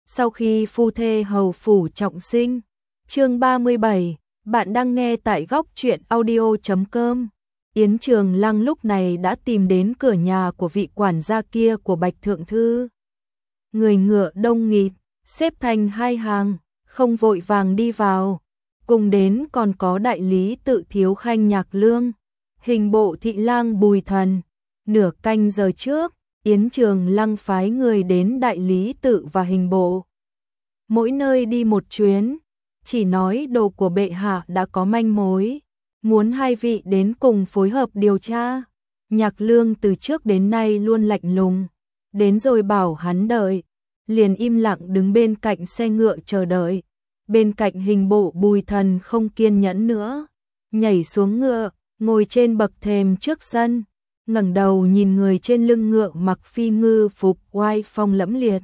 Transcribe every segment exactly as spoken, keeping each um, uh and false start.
Sau khi phu thê hầu phủ trọng sinh. Chương ba mươi bảy, bạn đang nghe tại góc truyện audio chấm com. Yến Trường Lăng lúc này đã tìm đến cửa nhà của vị quản gia kia của Bạch Thượng Thư. Người ngựa đông nghịt, xếp thành hai hàng, không vội vàng đi vào. Cùng đến còn có đại lý tự Thiếu Khanh Nhạc Lương, hình bộ thị lang Bùi Thần. Nửa canh giờ trước, Yến Trường Lăng phái người đến đại lý tự và hình bộ. Mỗi nơi đi một chuyến, chỉ nói đồ của bệ hạ đã có manh mối, muốn hai vị đến cùng phối hợp điều tra. Nhạc Lương từ trước đến nay luôn lạnh lùng, đến rồi bảo hắn đợi, liền im lặng đứng bên cạnh xe ngựa chờ đợi. Bên cạnh hình bộ Bùi Thần không kiên nhẫn nữa, nhảy xuống ngựa, ngồi trên bậc thềm trước sân, ngẩng đầu nhìn người trên lưng ngựa mặc phi ngư phục oai phong lẫm liệt.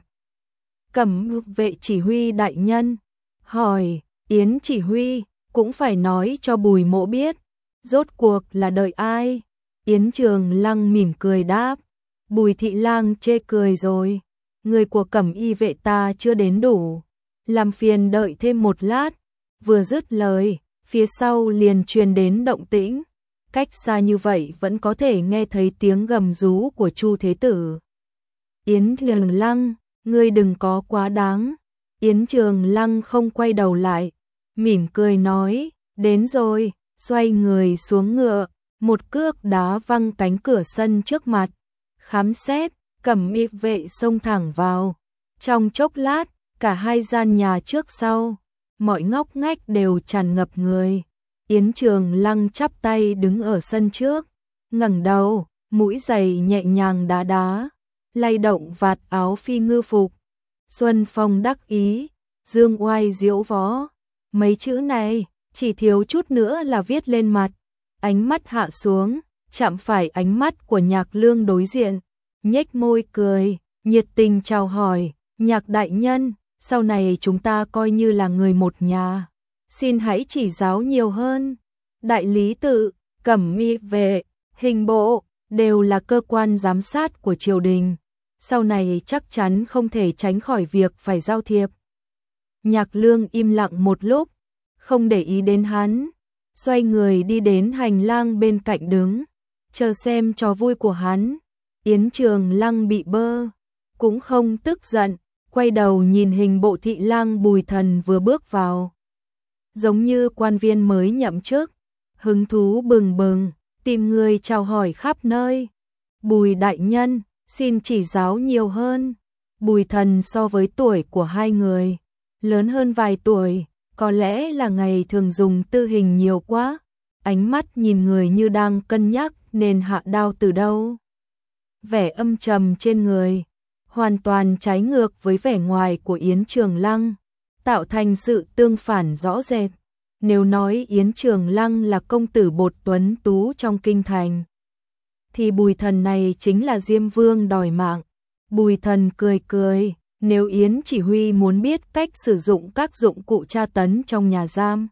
Cẩm vệ chỉ huy đại nhân, hỏi, Yến chỉ huy, cũng phải nói cho Bùi mỗ biết, rốt cuộc là đợi ai? Yến Trường Lăng mỉm cười đáp, Bùi thị lang chê cười rồi, người của Cẩm y vệ ta chưa đến đủ, làm phiền đợi thêm một lát. Vừa dứt lời, phía sau liền truyền đến động tĩnh, cách xa như vậy vẫn có thể nghe thấy tiếng gầm rú của Chu Thế Tử. Yến Trường Lăng, ngươi đừng có quá đáng. Yến Trường Lăng không quay đầu lại, mỉm cười nói, đến rồi, xoay người xuống ngựa, một cước đá văng cánh cửa sân trước mặt, khám xét, Cẩm y vệ xông thẳng vào. Trong chốc lát, cả hai gian nhà trước sau, mọi ngóc ngách đều tràn ngập người. Yến Trường Lăng chắp tay đứng ở sân trước, ngẩng đầu, mũi giày nhẹ nhàng đá đá, lay động vạt áo phi ngư phục. Xuân phong đắc ý, dương oai diễu võ. Mấy chữ này, chỉ thiếu chút nữa là viết lên mặt. Ánh mắt hạ xuống, chạm phải ánh mắt của Nhạc Lương đối diện, nhếch môi cười, nhiệt tình chào hỏi, Nhạc đại nhân, sau này chúng ta coi như là người một nhà. Xin hãy chỉ giáo nhiều hơn. Đại lý tự, Cẩm y vệ, hình bộ, đều là cơ quan giám sát của triều đình. Sau này chắc chắn không thể tránh khỏi việc phải giao thiệp. Nhạc Lương im lặng một lúc, không để ý đến hắn, xoay người đi đến hành lang bên cạnh đứng, chờ xem trò vui của hắn. Yến Trường Lăng bị bơ, cũng không tức giận, quay đầu nhìn hình bộ thị lang Bùi Thần vừa bước vào. Giống như quan viên mới nhậm chức, hứng thú bừng bừng, tìm người chào hỏi khắp nơi. Bùi đại nhân, xin chỉ giáo nhiều hơn. Bùi Thần so với tuổi của hai người, lớn hơn vài tuổi, có lẽ là ngày thường dùng tư hình nhiều quá. Ánh mắt nhìn người như đang cân nhắc nên hạ đao từ đâu. Vẻ âm trầm trên người, hoàn toàn trái ngược với vẻ ngoài của Yến Trường Lăng, tạo thành sự tương phản rõ rệt. Nếu nói Yến Trường Lăng là công tử bột tuấn tú trong kinh thành, thì Bùi Thần này chính là Diêm Vương đòi mạng. Bùi Thần cười cười, nếu Yến chỉ huy muốn biết cách sử dụng các dụng cụ tra tấn trong nhà giam,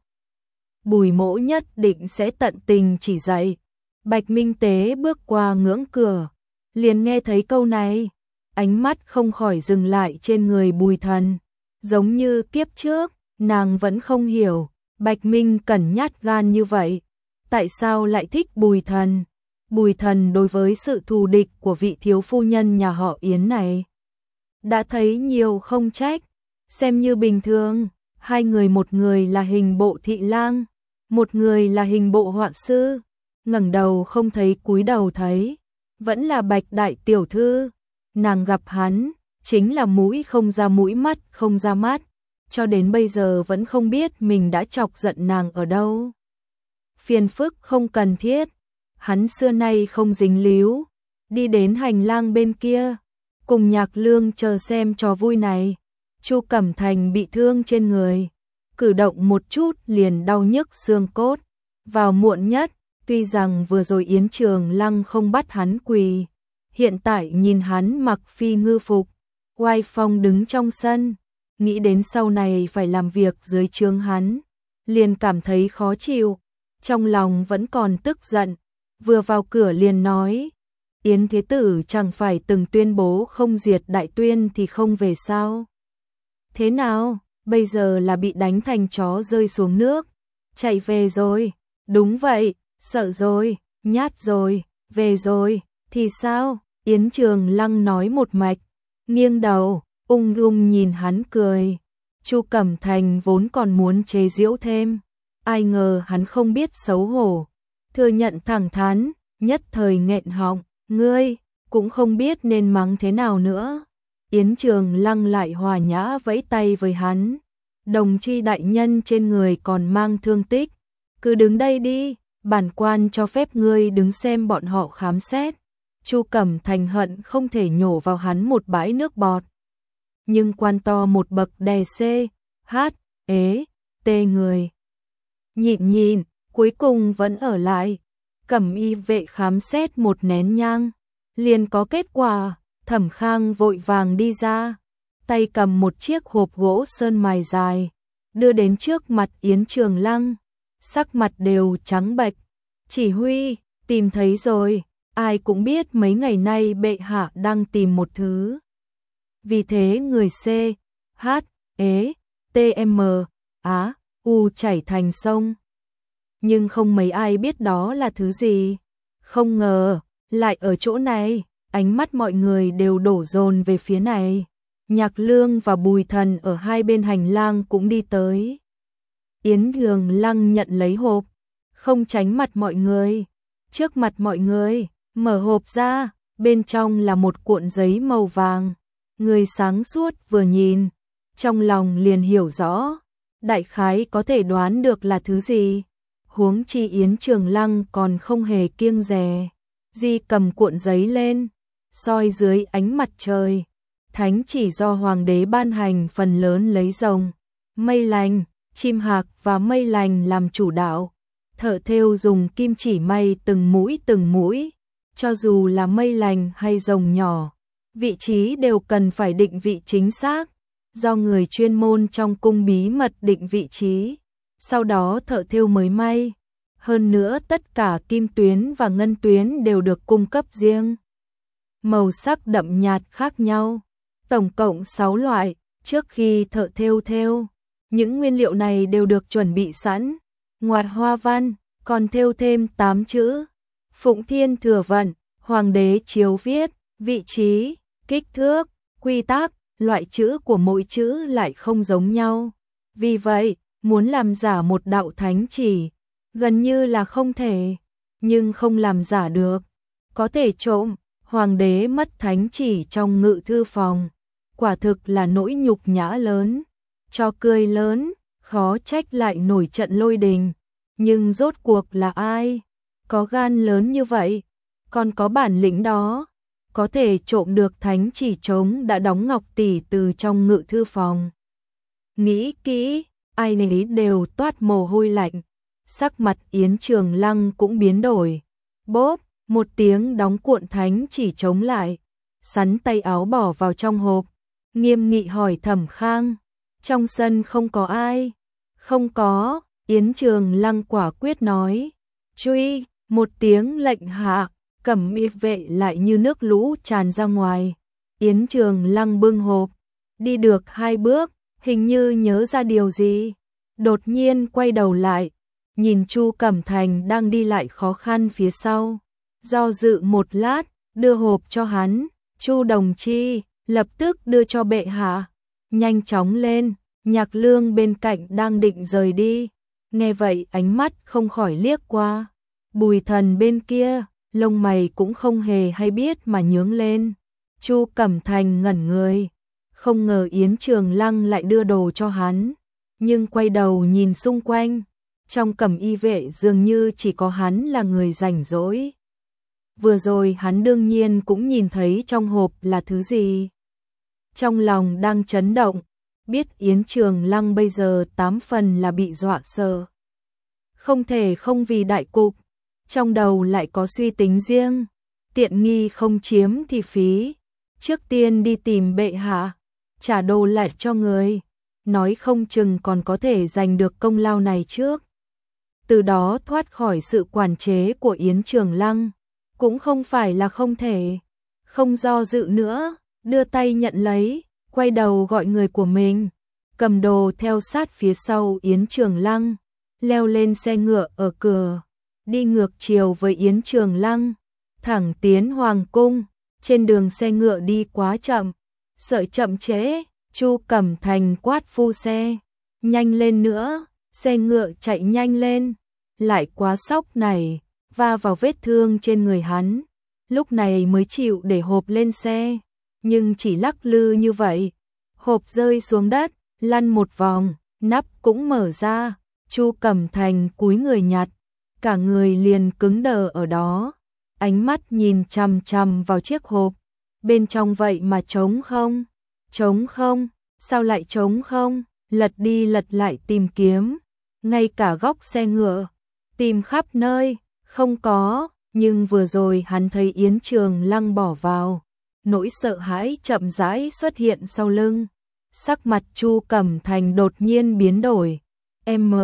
Bùi mỗ nhất định sẽ tận tình chỉ dạy. Bạch Minh Tế bước qua ngưỡng cửa, liền nghe thấy câu này, ánh mắt không khỏi dừng lại trên người Bùi Thần. Giống như kiếp trước, nàng vẫn không hiểu, Bạch Minh Cẩn nhát gan như vậy, tại sao lại thích Bùi Thần. Bùi Thần đối với sự thù địch của vị thiếu phu nhân nhà họ Yến này, đã thấy nhiều không trách, xem như bình thường. Hai người, một người là hình bộ thị lang, một người là hình bộ họa sư, ngẩng đầu không thấy cúi đầu thấy, vẫn là Bạch đại tiểu thư. Nàng gặp hắn, chính là mũi không ra mũi, mắt không ra mắt, cho đến bây giờ vẫn không biết mình đã chọc giận nàng ở đâu. Phiền phức không cần thiết, hắn xưa nay không dính líu, đi đến hành lang bên kia, cùng Nhạc Lương chờ xem trò vui này. Chu Cẩm Thành bị thương trên người, cử động một chút liền đau nhức xương cốt. Vào muộn nhất, tuy rằng vừa rồi Yến Trường Lăng không bắt hắn quỳ, hiện tại nhìn hắn mặc phi ngư phục, oai phong đứng trong sân, nghĩ đến sau này phải làm việc dưới trướng hắn, liền cảm thấy khó chịu, trong lòng vẫn còn tức giận. Vừa vào cửa liền nói, Yến Thế Tử chẳng phải từng tuyên bố không diệt Đại Tuyên thì không về sao? Thế nào, bây giờ là bị đánh thành chó rơi xuống nước, chạy về rồi, đúng vậy, sợ rồi, nhát rồi, về rồi, thì sao, Yến Trường Lăng nói một mạch, nghiêng đầu, ung dung nhìn hắn cười. Chu Cẩm Thành vốn còn muốn chế giễu thêm, ai ngờ hắn không biết xấu hổ, thừa nhận thẳng thắn, nhất thời nghẹn họng, ngươi cũng không biết nên mắng thế nào nữa. Yến Trường Lăng lại hòa nhã vẫy tay với hắn, đồng chi đại nhân trên người còn mang thương tích, cứ đứng đây đi, bản quan cho phép ngươi đứng xem bọn họ khám xét. Chu Cẩm Thành hận không thể nhổ vào hắn một bãi nước bọt. Nhưng quan to một bậc đè C, H, ế, T người. Nhịn nhịn, cuối cùng vẫn ở lại. Cẩm y vệ khám xét một nén nhang, liền có kết quả. Thẩm Khang vội vàng đi ra, tay cầm một chiếc hộp gỗ sơn mài dài, đưa đến trước mặt Yến Trường Lăng, sắc mặt đều trắng bệch. Chỉ huy, tìm thấy rồi, ai cũng biết mấy ngày nay bệ hạ đang tìm một thứ. Vì thế người C, H, ế, T, M, Á, U chảy thành sông. Nhưng không mấy ai biết đó là thứ gì. Không ngờ, lại ở chỗ này, ánh mắt mọi người đều đổ dồn về phía này. Nhạc Lương và Bùi Thần ở hai bên hành lang cũng đi tới. Yến Trường Lăng nhận lấy hộp, không tránh mặt mọi người. Trước mặt mọi người, mở hộp ra, bên trong là một cuộn giấy màu vàng. Người sáng suốt vừa nhìn, trong lòng liền hiểu rõ, đại khái có thể đoán được là thứ gì. Huống chi Yến Trường Lăng còn không hề kiêng dè, Di cầm cuộn giấy lên, soi dưới ánh mặt trời. Thánh chỉ do hoàng đế ban hành phần lớn lấy rồng, mây lành, chim hạc và mây lành làm chủ đạo. Thợ thêu dùng kim chỉ may từng mũi từng mũi, cho dù là mây lành hay rồng nhỏ, vị trí đều cần phải định vị chính xác, do người chuyên môn trong cung bí mật định vị trí, sau đó thợ thêu mới may. Hơn nữa tất cả kim tuyến và ngân tuyến đều được cung cấp riêng, màu sắc đậm nhạt khác nhau, tổng cộng sáu loại. Trước khi thợ thêu thêu, những nguyên liệu này đều được chuẩn bị sẵn. Ngoài hoa văn, còn thêu thêm tám chữ: Phụng Thiên Thừa Vận. Hoàng đế chiếu viết, vị trí, kích thước, quy tắc, loại chữ của mỗi chữ lại không giống nhau. Vì vậy, muốn làm giả một đạo thánh chỉ, gần như là không thể, nhưng không làm giả được. Có thể trộm, hoàng đế mất thánh chỉ trong ngự thư phòng, quả thực là nỗi nhục nhã lớn, cho cười lớn, khó trách lại nổi trận lôi đình. Nhưng rốt cuộc là ai có gan lớn như vậy, còn có bản lĩnh đó, có thể trộm được thánh chỉ trống đã đóng ngọc tỷ từ trong ngự thư phòng. Nghĩ kỹ, ai nấy đều toát mồ hôi lạnh, sắc mặt Yến Trường Lăng cũng biến đổi. Bốp, một tiếng đóng cuộn thánh chỉ trống lại, sắn tay áo bỏ vào trong hộp, nghiêm nghị hỏi Thẩm Khang, trong sân không có ai? Không có, Yến Trường Lăng quả quyết nói. Truy, một tiếng lệnh hạ, Cẩm y vệ lại như nước lũ tràn ra ngoài. Yến Trường Lăng bưng hộp, đi được hai bước, hình như nhớ ra điều gì, đột nhiên quay đầu lại, nhìn Chu Cẩm Thành đang đi lại khó khăn phía sau, do dự một lát, đưa hộp cho hắn. Chu đồng chi, lập tức đưa cho bệ hạ. Nhanh chóng lên. Nhạc Lương bên cạnh đang định rời đi, nghe vậy ánh mắt không khỏi liếc qua. Bùi Thần bên kia, lông mày cũng không hề hay biết mà nhướng lên. Chu Cẩm Thành ngẩn người, không ngờ Yến Trường Lăng lại đưa đồ cho hắn, nhưng quay đầu nhìn xung quanh, trong Cẩm y vệ dường như chỉ có hắn là người rảnh rỗi. Vừa rồi hắn đương nhiên cũng nhìn thấy trong hộp là thứ gì. Trong lòng đang chấn động, biết Yến Trường Lăng bây giờ tám phần là bị dọa sợ. Không thể không vì đại cục, trong đầu lại có suy tính riêng, tiện nghi không chiếm thì phí. Trước tiên đi tìm bệ hạ, trả đồ lại cho người, nói không chừng còn có thể giành được công lao này trước. Từ đó thoát khỏi sự quản chế của Yến Trường Lăng, cũng không phải là không thể. Không do dự nữa, đưa tay nhận lấy, quay đầu gọi người của mình, cầm đồ theo sát phía sau Yến Trường Lăng, leo lên xe ngựa ở cửa, đi ngược chiều với Yến Trường Lăng, thẳng tiến Hoàng cung. Trên đường xe ngựa đi quá chậm, sợ chậm trễ, Chu Cẩm Thành quát phu xe, nhanh lên nữa, xe ngựa chạy nhanh lên, lại quá sóc này, va vào vết thương trên người hắn, lúc này mới chịu để hộp lên xe, nhưng chỉ lắc lư như vậy, hộp rơi xuống đất, lăn một vòng, nắp cũng mở ra, Chu Cẩm Thành cúi người nhặt, cả người liền cứng đờ ở đó, ánh mắt nhìn chằm chằm vào chiếc hộp, bên trong vậy mà trống không, trống không, sao lại trống không, lật đi lật lại tìm kiếm, ngay cả góc xe ngựa, tìm khắp nơi, không có, nhưng vừa rồi hắn thấy Yến Trường Lăng bỏ vào, nỗi sợ hãi chậm rãi xuất hiện sau lưng, sắc mặt Chu Cẩm Thành đột nhiên biến đổi, em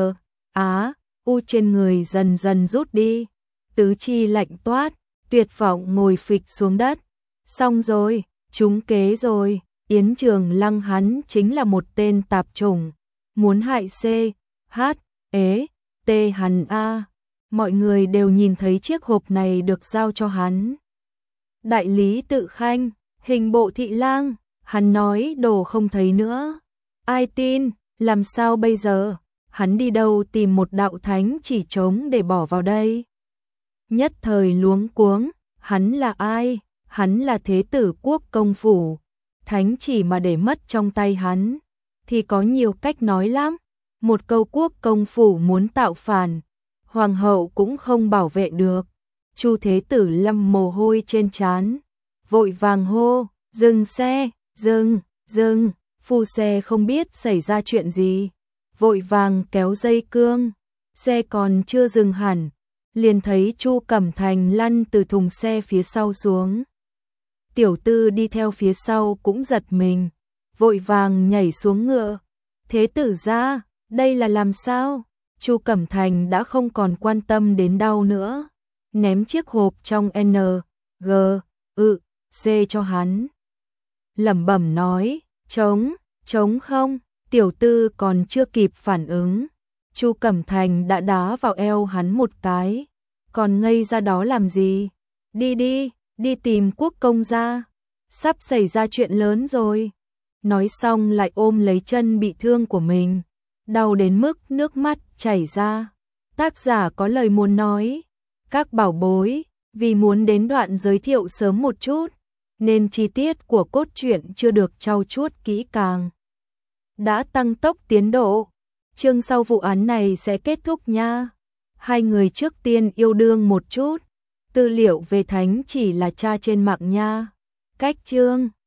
á, u trên người dần dần rút đi, tứ chi lạnh toát, tuyệt vọng ngồi phịch xuống đất, xong rồi, trúng kế rồi, Yến Trường Lăng hắn chính là một tên tạp chủng, muốn hại C, H, ế, T hắn A. Mọi người đều nhìn thấy chiếc hộp này được giao cho hắn. Đại lý Tự Khanh, hình bộ thị lang, hắn nói đồ không thấy nữa. Ai tin, làm sao bây giờ? Hắn đi đâu tìm một đạo thánh chỉ trống để bỏ vào đây? Nhất thời luống cuống, hắn là ai? Hắn là thế tử Quốc công phủ. Thánh chỉ mà để mất trong tay hắn, thì có nhiều cách nói lắm. Một câu Quốc công phủ muốn tạo phản, hoàng hậu cũng không bảo vệ được. Chu thế tử lăm mồ hôi trên trán, vội vàng hô, dừng xe, dừng, dừng, phu xe không biết xảy ra chuyện gì, vội vàng kéo dây cương, xe còn chưa dừng hẳn, liền thấy Chu Cẩm Thành lăn từ thùng xe phía sau xuống. Tiểu tư đi theo phía sau cũng giật mình, vội vàng nhảy xuống ngựa. Thế tử gia, đây là làm sao? Chu Cẩm Thành đã không còn quan tâm đến đau nữa, ném chiếc hộp trong N, G, ự, C cho hắn. Lẩm bẩm nói, trống, trống không, tiểu tư còn chưa kịp phản ứng. Chu Cẩm Thành đã đá vào eo hắn một cái, còn ngây ra đó làm gì? Đi đi, đi tìm Quốc công gia, sắp xảy ra chuyện lớn rồi. Nói xong lại ôm lấy chân bị thương của mình, đau đến mức nước mắt chảy ra. Tác giả có lời muốn nói, các bảo bối, vì muốn đến đoạn giới thiệu sớm một chút, nên chi tiết của cốt truyện chưa được trau chuốt kỹ càng. Đã tăng tốc tiến độ, chương sau vụ án này sẽ kết thúc nha. Hai người trước tiên yêu đương một chút, tư liệu về thánh chỉ là tra trên mạng nha. Cách chương